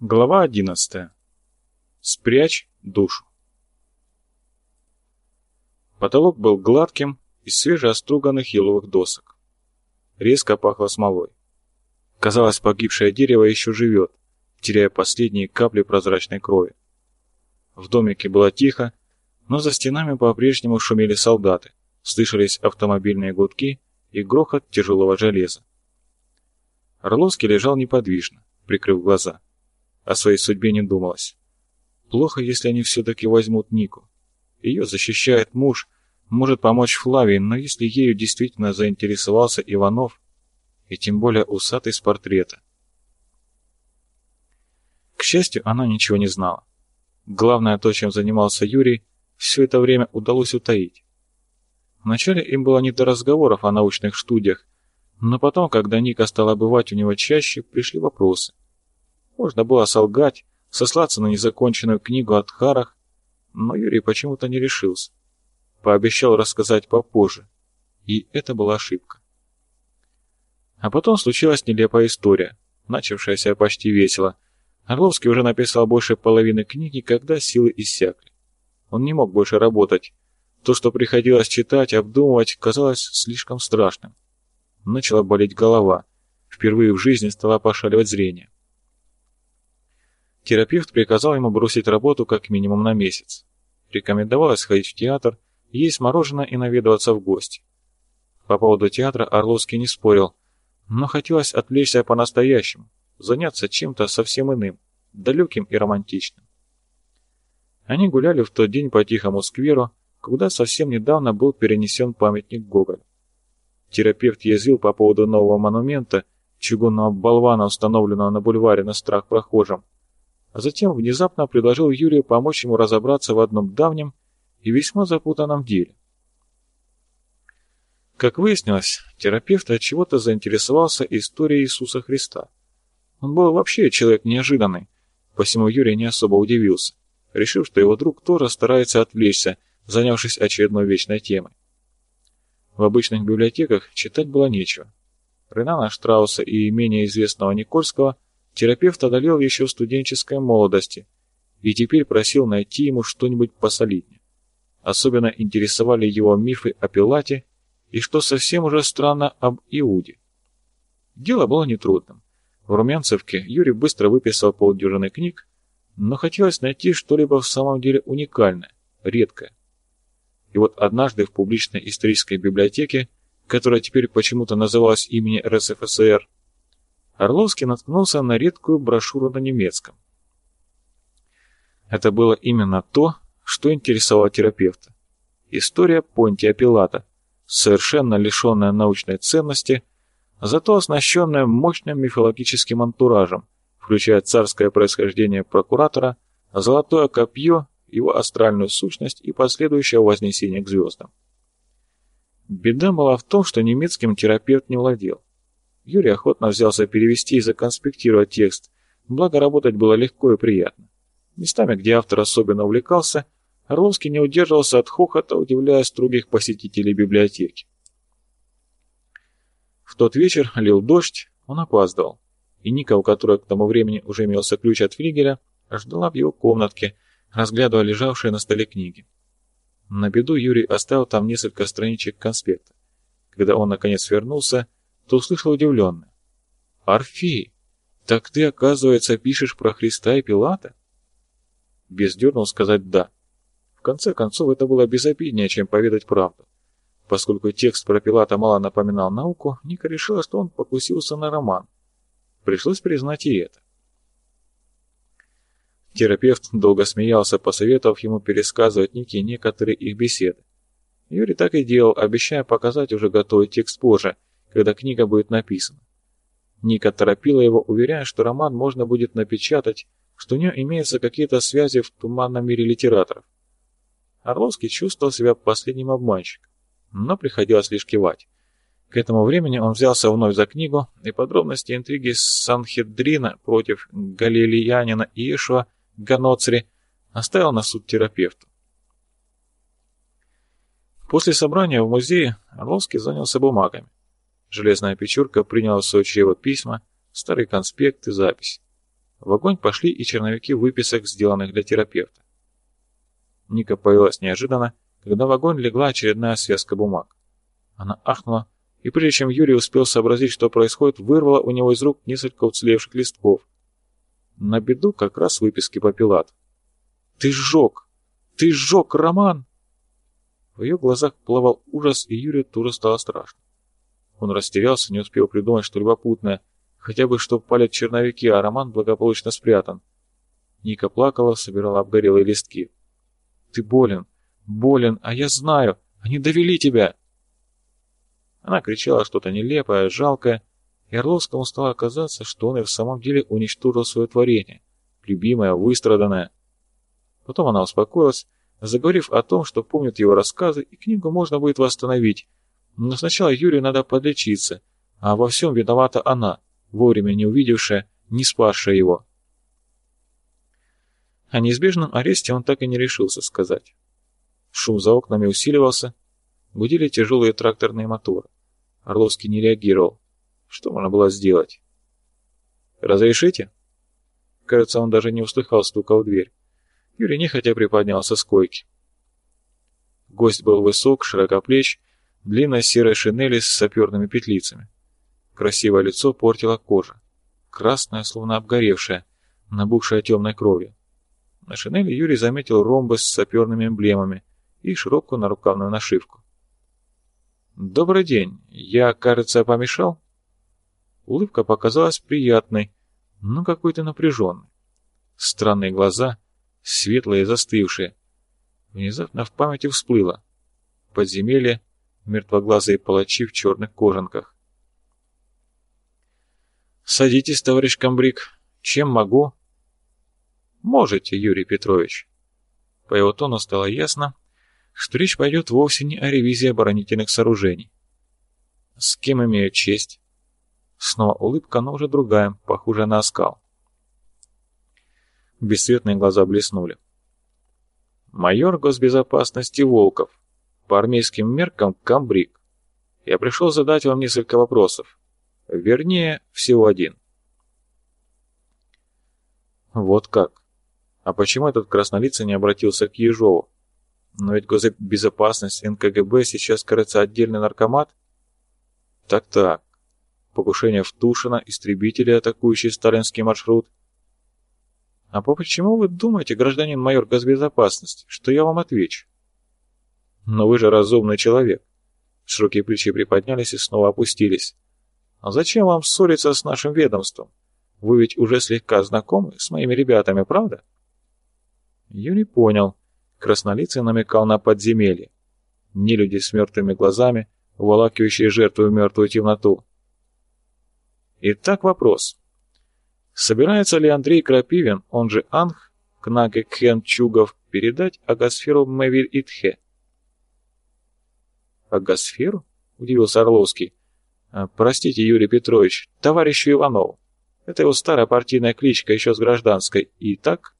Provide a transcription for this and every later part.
Глава 11. Спрячь душу. Потолок был гладким, из свежеоструганных еловых досок. Резко пахло смолой. Казалось, погибшее дерево еще живет, теряя последние капли прозрачной крови. В домике было тихо, но за стенами по-прежнему шумели солдаты, слышались автомобильные гудки и грохот тяжелого железа. Орловский лежал неподвижно, прикрыв глаза. О своей судьбе не думалось. Плохо, если они все-таки возьмут Нику. Ее защищает муж, может помочь Флавии, но если ею действительно заинтересовался Иванов, и тем более усатый с портрета. К счастью, она ничего не знала. Главное, то, чем занимался Юрий, все это время удалось утаить. Вначале им было не до разговоров о научных студиях, но потом, когда Ника стала бывать у него чаще, пришли вопросы. Можно было солгать, сослаться на незаконченную книгу о тхарах, но Юрий почему-то не решился. Пообещал рассказать попозже, и это была ошибка. А потом случилась нелепая история, начавшаяся почти весело. Орловский уже написал больше половины книги, когда силы иссякли. Он не мог больше работать. То, что приходилось читать, обдумывать, казалось слишком страшным. Начала болеть голова. Впервые в жизни стала пошаливать зрение. Терапевт приказал ему бросить работу как минимум на месяц. Рекомендовалось ходить в театр, есть мороженое и наведываться в гости. По поводу театра Орловский не спорил, но хотелось отвлечься по-настоящему, заняться чем-то совсем иным, далеким и романтичным. Они гуляли в тот день по тихому скверу, куда совсем недавно был перенесен памятник Гоголю. Терапевт язвил по поводу нового монумента, чугунного болвана, установленного на бульваре на страх прохожим, а затем внезапно предложил Юрию помочь ему разобраться в одном давнем и весьма запутанном деле. Как выяснилось, терапевт от чего-то заинтересовался историей Иисуса Христа. Он был вообще человек неожиданный, посему Юрий не особо удивился, решив, что его друг тоже старается отвлечься, занявшись очередной вечной темой. В обычных библиотеках читать было нечего. Ренана Штрауса и менее известного Никольского терапевт одолел еще в студенческой молодости и теперь просил найти ему что-нибудь посолиднее. Особенно интересовали его мифы о Пилате и, что совсем уже странно, об Иуде. Дело было нетрудным. В Румянцевке Юрий быстро выписал полдюжины книг, но хотелось найти что-либо в самом деле уникальное, редкое. И вот однажды в публичной исторической библиотеке, которая теперь почему-то называлась именем РСФСР, Орловский наткнулся на редкую брошюру на немецком. Это было именно то, что интересовало терапевта. История Понтия Пилата, совершенно лишенная научной ценности, зато оснащенная мощным мифологическим антуражем, включая царское происхождение прокуратора, золотое копье, его астральную сущность и последующее вознесение к звездам. Беда была в том, что немецким терапевт не владел. Юрий охотно взялся перевести и законспектировать текст, благо работать было легко и приятно. Местами, где автор особенно увлекался, Орловский не удерживался от хохота, удивляясь других посетителей библиотеки. В тот вечер лил дождь, он опаздывал, и Ника, у которой к тому времени уже имелся ключ от флигеля, ждала в его комнатке, разглядывая лежавшие на столе книги. На беду Юрий оставил там несколько страничек конспекта. Когда он наконец вернулся, то услышал удивленно: «Орфей, так ты, оказывается, пишешь про Христа и Пилата?» Бездернул сказать «да». В конце концов, это было безобиднее, чем поведать правду. Поскольку текст про Пилата мало напоминал науку, Ника решила, что он покусился на роман. Пришлось признать и это. Терапевт долго смеялся, посоветовав ему пересказывать Нике некоторые их беседы. Юрий так и делал, обещая показать уже готовый текст позже, когда книга будет написана. Ника торопила его, уверяя, что роман можно будет напечатать, что у нее имеются какие-то связи в туманном мире литераторов. Орловский чувствовал себя последним обманщиком, но приходилось лишь кивать. К этому времени он взялся вновь за книгу, и подробности интриги Санхедрина против Галилеянина Иешуа Ганоцри оставил на суд терапевту. После собрания в музее Орловский занялся бумагами. Железная печурка приняла в свое чрево письма, старые конспекты, записи. В огонь пошли и черновики выписок, сделанных для терапевта. Ника появилась неожиданно, когда в огонь легла очередная связка бумаг. Она ахнула, и прежде чем Юрий успел сообразить, что происходит, вырвала у него из рук несколько уцелевших листков. На беду как раз выписки по Пилату. «Ты сжег! Ты сжег, Роман!» В ее глазах плавал ужас, и Юрию тоже стало страшно. Он растерялся, не успел придумать что-либо путное, хотя бы что палят черновики, а Роман благополучно спрятан. Ника плакала, собирала обгорелые листки. «Ты болен, болен, а я знаю, они довели тебя!» Она кричала что-то нелепое, жалкое, и Орловскому стало казаться, что он и в самом деле уничтожил свое творение, любимое, выстраданное. Потом она успокоилась, заговорив о том, что помнит его рассказы, и книгу можно будет восстановить, но сначала Юрию надо подлечиться, а во всем виновата она, вовремя не увидевшая, не спасшая его. О неизбежном аресте он так и не решился сказать. Шум за окнами усиливался, гудели тяжелые тракторные моторы. Орловский не реагировал. Что можно было сделать? «Разрешите?» Кажется, он даже не услыхал стука в дверь. Юрий нехотя приподнялся с койки. Гость был высок, широкоплеч, длинной серой шинели с саперными петлицами. Красивое лицо портила кожа. Красная, словно обгоревшая, набухшая темной кровью. На шинели Юрий заметил ромбы с саперными эмблемами и широкую нарукавную нашивку. «Добрый день. Я, кажется, помешал?» Улыбка показалась приятной, но какой-то напряженной. Странные глаза, светлые, застывшие. Внезапно в памяти всплыло. Подземелье, мертвоглазые палачи в черных кожанках. «Садитесь, товарищ комбриг. Чем могу?» «Можете, Юрий Петрович». По его тону стало ясно, что речь пойдет вовсе не о ревизии оборонительных сооружений. «С кем имею честь?» Снова улыбка, но уже другая, похожая на оскал. Бесцветные глаза блеснули. «Майор госбезопасности Волков. По армейским меркам комбриг. Я пришел задать вам несколько вопросов. Вернее, всего один». Вот как? А почему этот краснолицый не обратился к Ежову? Но ведь госбезопасность НКГБ сейчас, кажется, отдельный наркомат? Так-так. Покушение в Тушино, истребители, атакующие сталинский маршрут. А почему вы думаете, гражданин майор госбезопасности, что я вам отвечу? Но вы же разумный человек. Широкие плечи приподнялись и снова опустились. А зачем вам ссориться с нашим ведомством? Вы ведь уже слегка знакомы с моими ребятами, правда? Юрий понял. Краснолицый намекал на подземелье. Нелюди с мертвыми глазами, уволакивающие жертву в мертвую темноту. Итак, вопрос. Собирается ли Андрей Крапивин, он же Анх, Кнаге Кхен Чугов, передать агосферу Мэвиль Итхе? Агосферу? Удивился Орловский. Простите, Юрий Петрович, товарищу Иванову. Это его старая партийная кличка еще с гражданской. Итак?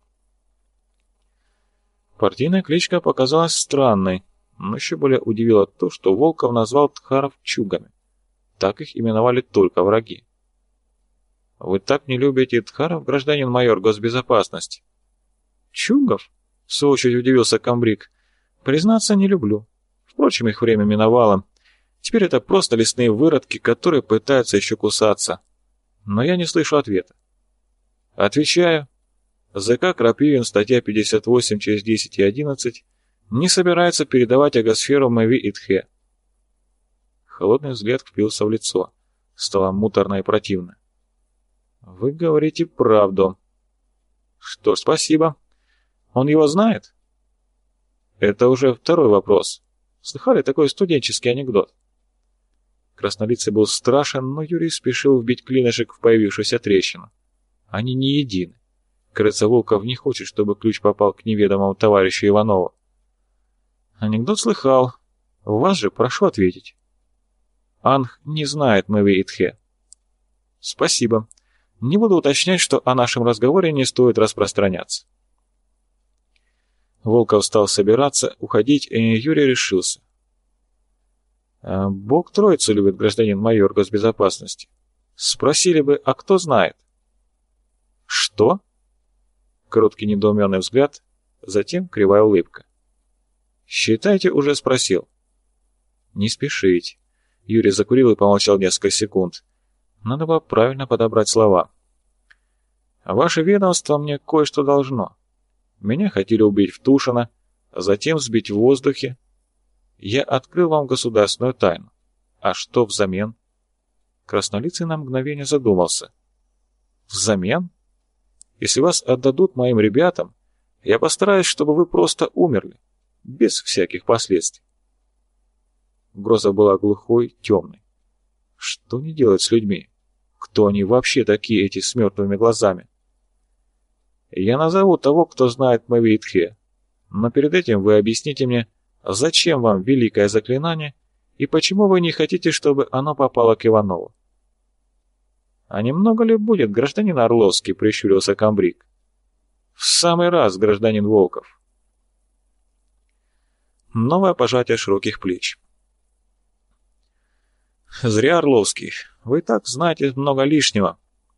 Партийная кличка показалась странной, но еще более удивило то, что Волков назвал тхаров чугами. Так их именовали только враги. «Вы так не любите тхаров, гражданин майор госбезопасности?» «Чугов?» — в свою очередь удивился комбриг. «Признаться, не люблю. Впрочем, их время миновало. Теперь это просто лесные выродки, которые пытаются еще кусаться. Но я не слышу ответа». «Отвечаю. ЗК Крапивин, статья 58 через 10 и 11, не собирается передавать агосферу Мэви Итхе». Холодный взгляд впился в лицо. Стало муторно и противно. «Вы говорите правду». «Что ж, спасибо. Он его знает?» «Это уже второй вопрос. Слыхали такой студенческий анекдот?» Краснолицый был страшен, но Юрий спешил вбить клинышек в появившуюся трещину. Они не едины. Кажется, Волков не хочет, чтобы ключ попал к неведомому товарищу Иванову. «Анекдот слыхал. Вас же прошу ответить». «Анх не знает Мэви Итхе». «Спасибо. Не буду уточнять, что о нашем разговоре не стоит распространяться». Волков стал собираться, уходить, и Юрий решился. «Бог Троицу любит, гражданин майор госбезопасности. Спросили бы, а кто знает?» «Что?» Короткий недоуменный взгляд, затем кривая улыбка. «Считайте, уже спросил». «Не спешить». Юрий закурил и помолчал несколько секунд. Надо было правильно подобрать слова. «Ваше ведомство мне кое-что должно. Меня хотели убить в Тушино, а затем сбить в воздухе. Я открыл вам государственную тайну. А что взамен?» Краснолицый на мгновение задумался. «Взамен? Если вас отдадут моим ребятам, я постараюсь, чтобы вы просто умерли, без всяких последствий». Угроза была глухой, темной. Что они делают с людьми? Кто они вообще такие, эти с мертвыми глазами? «Я назову того, кто знает Мэвиитхе, но перед этим вы объясните мне, зачем вам великое заклинание и почему вы не хотите, чтобы оно попало к Иванову?» «А немного ли будет, гражданин Орловский?» — прищурился комбриг. «В самый раз, гражданин Волков». Новое пожатие широких плеч. «Зря, Орловский, вы и так знаете много лишнего».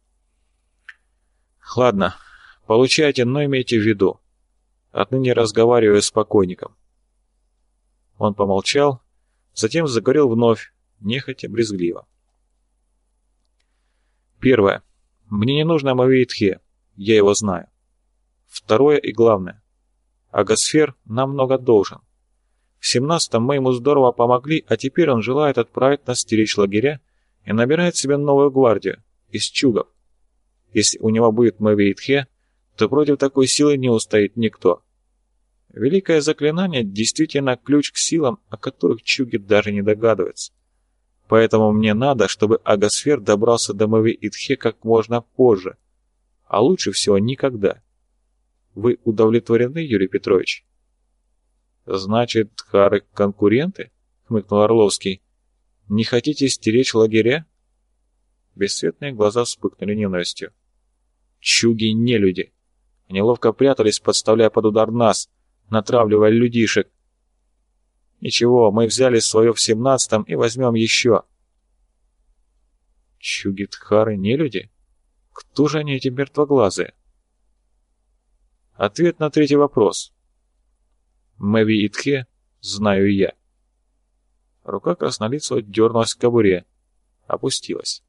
«Ладно, получайте, но имейте в виду. Отныне разговариваю с покойником». Он помолчал, затем заговорил вновь, нехотя брезгливо. «Первое. Мне не нужно Мэвиитхе, я его знаю. Второе и главное. Агосфер нам много должен. В 17-м мы ему здорово помогли, а теперь он желает отправить нас стеречь лагеря и набирает себе новую гвардию из чугов. Если у него будет Мэвиитхе, то против такой силы не устоит никто. Великое заклинание действительно ключ к силам, о которых чуги даже не догадываются. Поэтому мне надо, чтобы Агосфер добрался до Мэвиитхе как можно позже, а лучше всего никогда. Вы удовлетворены, Юрий Петрович?» «Значит, Хары конкуренты?» — хмыкнул Орловский. «Не хотите стеречь лагеря?» Бесцветные глаза вспыхнули ненавистью. «Чуги не люди. Они ловко прятались, подставляя под удар нас, натравливая людишек. Ничего, мы взяли свое в 17-м и возьмем еще». «Чуги-тхары не люди? Кто же они, эти мертвоглазые?» Ответ на третий вопрос. Мэвиитхе знаю я. Рука краснолицего дернулась к кобуре, опустилась.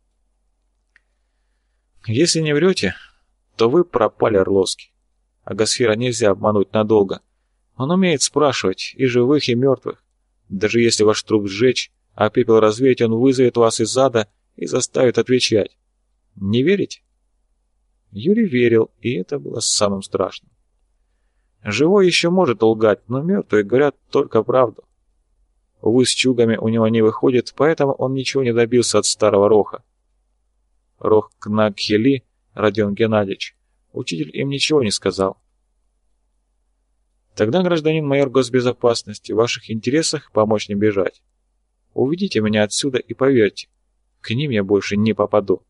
«Если не врете, то вы пропали, Орловский. Агосфера нельзя обмануть надолго. Он умеет спрашивать и живых, и мертвых. Даже если ваш труп сжечь, а пепел развеять, он вызовет вас из ада и заставит отвечать. Не верите?» Юрий верил, и это было самым страшным. Живой еще может лгать, но мертвые говорят только правду. Увы, с чугами у него не выходит, поэтому он ничего не добился от старого Роха. Рох Кнагхели, Родион Геннадьевич, учитель им ничего не сказал. Тогда, гражданин майор госбезопасности, в ваших интересах помочь не бежать. Уведите меня отсюда и поверьте, к ним я больше не попаду.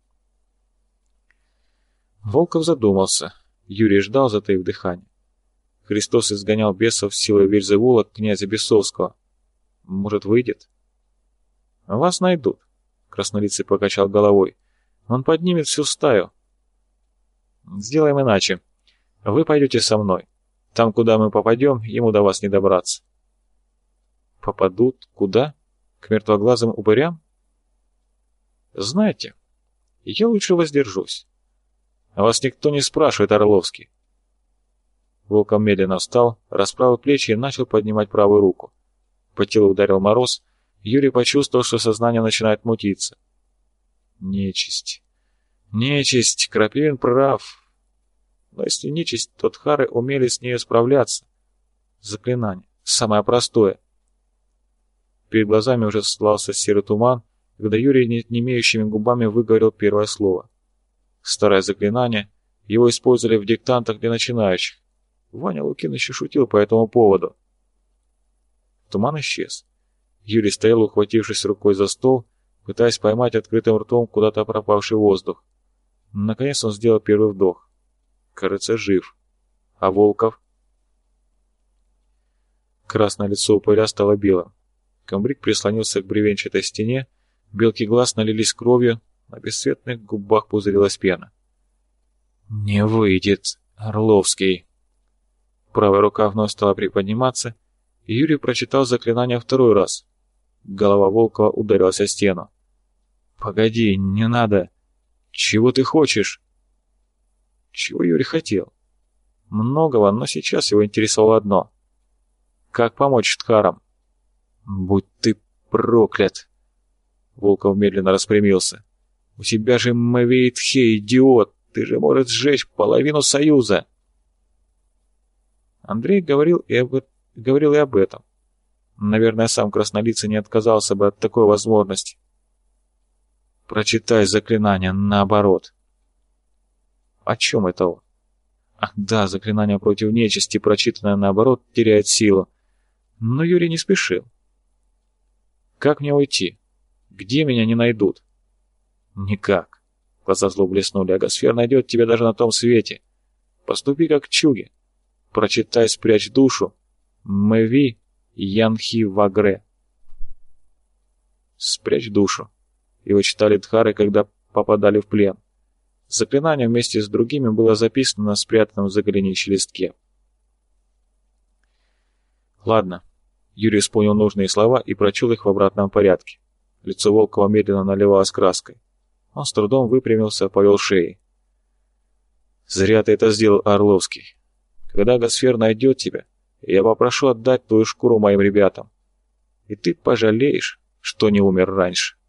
Волков задумался. Юрий ждал, затаив дыхание. Христос изгонял бесов силой Вельзевула, князя Бесовского. Может, выйдет? Вас найдут, краснолицый покачал головой. Он поднимет всю стаю. Сделаем иначе. Вы пойдете со мной. Там, куда мы попадем, ему до вас не добраться. Попадут куда? К мертвоглазым упырям? Знаете, я лучше воздержусь. А вас никто не спрашивает, Орловский. Волков медленно встал, расправил плечи и начал поднимать правую руку. По телу ударил мороз. Юрий почувствовал, что сознание начинает мутиться. Нечисть. Нечисть. Крапивин прав. Но если нечисть, то тхары умели с нею справляться. Заклинание. Самое простое. Перед глазами уже стлался серый туман, когда Юрий немеющими губами выговорил первое слово. Старое заклинание. Его использовали в диктантах для начинающих. Ваня Лукин еще шутил по этому поводу. Туман исчез. Юрий стоял, ухватившись рукой за стол, пытаясь поймать открытым ртом куда-то пропавший воздух. Наконец он сделал первый вдох. Кажется, жив. А Волков? Красное лицо упыря стало белым. Комбриг прислонился к бревенчатой стене, белки глаз налились кровью, на бесцветных губах пузырилась пена. «Не выйдет, Орловский». Правая рука вновь стала приподниматься, и Юрий прочитал заклинание второй раз. Голова Волкова ударилась о стену. «Погоди, не надо. Чего ты хочешь?» Чего Юрий хотел? Многого, но сейчас его интересовало одно. Как помочь Тхарам? «Будь ты проклят!» Волков медленно распрямился. «У тебя же Мавеитхе, идиот! Ты же можешь сжечь половину Союза!» Андрей говорил и об этом. Наверное, сам Краснолицый не отказался бы от такой возможности. «Прочитай заклинание наоборот». О чем это он? Ах да, заклинание против нечисти, прочитанное наоборот, теряет силу. Но Юрий не спешил. «Как мне уйти? Где меня не найдут?» «Никак». Глаза зло блеснули. «Агосфер найдет тебя даже на том свете. Поступи как чуги. Прочитай, спрячь душу. Мэви Янхи Вагре». «Спрячь душу». Его читали Тхары, когда попадали в плен. Заклинание вместе с другими было записано на спрятанном за голенищем листке. «Ладно». Юрий вспомнил нужные слова и прочел их в обратном порядке. Лицо Волкова медленно наливалось краской. Он с трудом выпрямился, повел шеей. «Зря ты это сделал, Орловский. Когда Агосфер найдет тебя, я попрошу отдать твою шкуру моим ребятам. И ты пожалеешь, что не умер раньше».